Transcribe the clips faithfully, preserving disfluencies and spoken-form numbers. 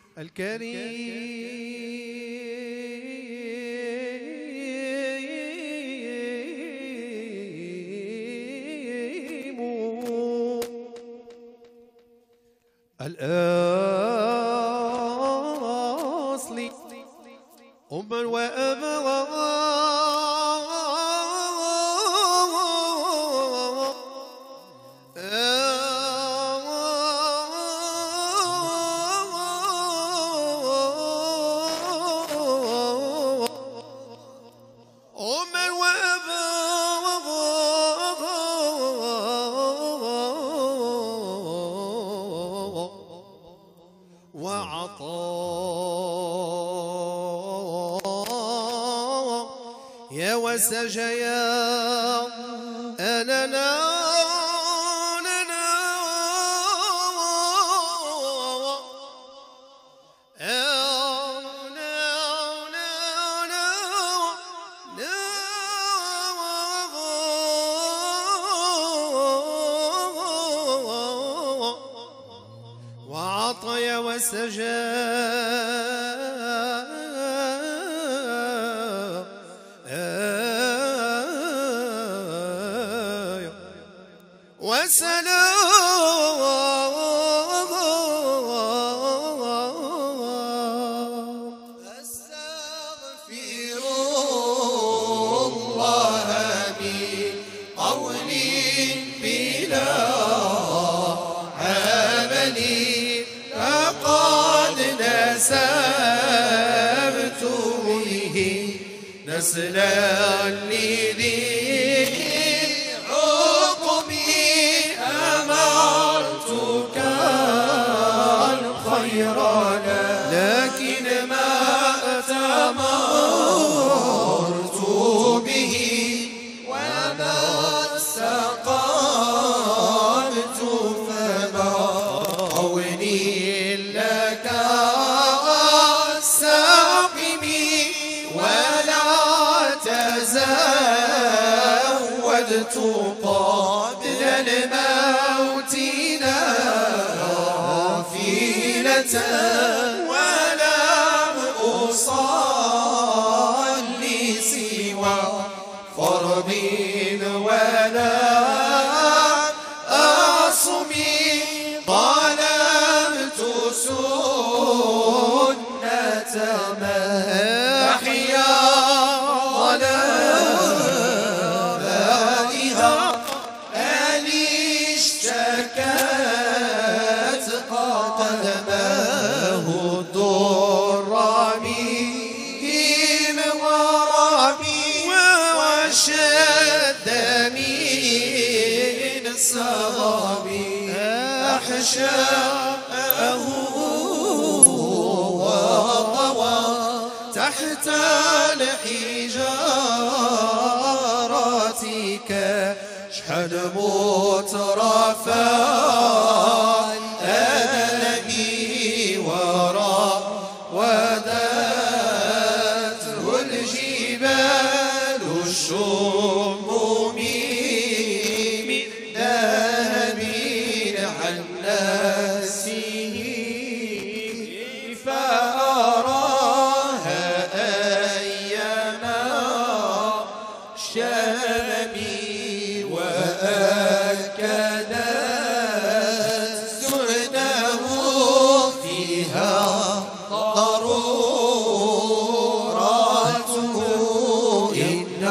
الكريم الأصلي أما وأبغى يا وسجيا أننا وعطى وسجى وسلام أستغفر الله بقول بلا عمل لقد نسبت به نسلا لذي لكن ما أتمرت به وما استقامت فما قولي لك الساقمي ولا تزودت قبل الموت نافلة ولم أصلي سوى فرض ولا أصمي طلبت سنة من أحيا ظلامها أني اشتكت قدمه الضر من ورمي وشد من صغبي أحشاءه وطوى تحت الحجارة كشحن مترفا أدنبي وراء ودته الجبال الشم من ذهب عن نفسه فأراها أيما شامي وأكدت زهده فيها ضرورته إن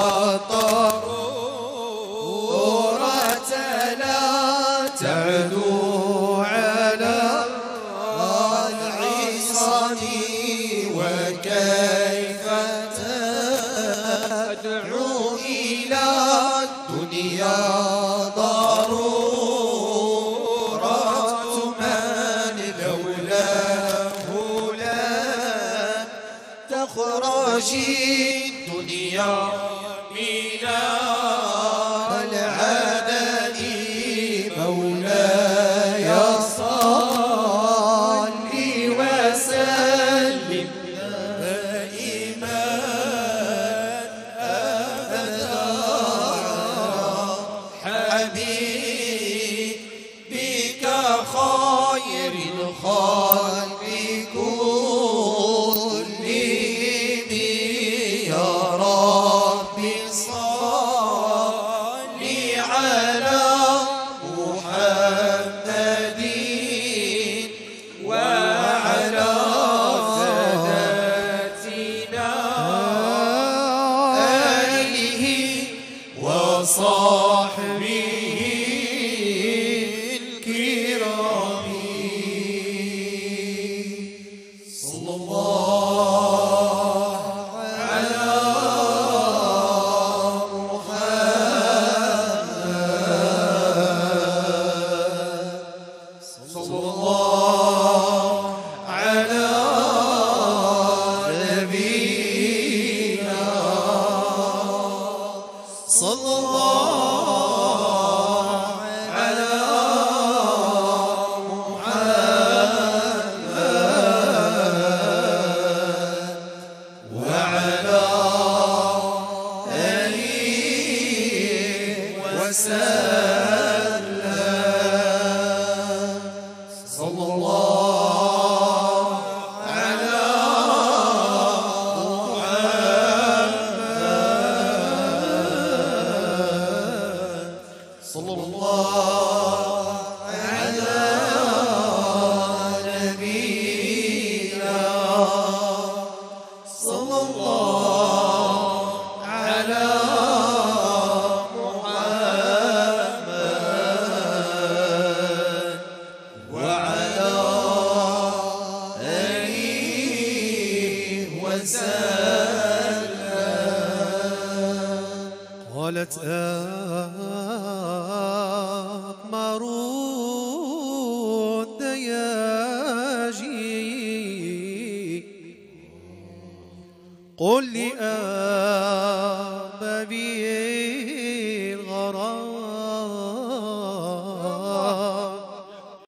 الضرورة لا تعلو على العصام وكيف تدعو إلى الدنيا ضرورة من لولاه لا تخرج الدنيا من العدد مولاي صل وسلم دائما أبدا حبيبك خير الخلق وتأمروا الدياجي قل لي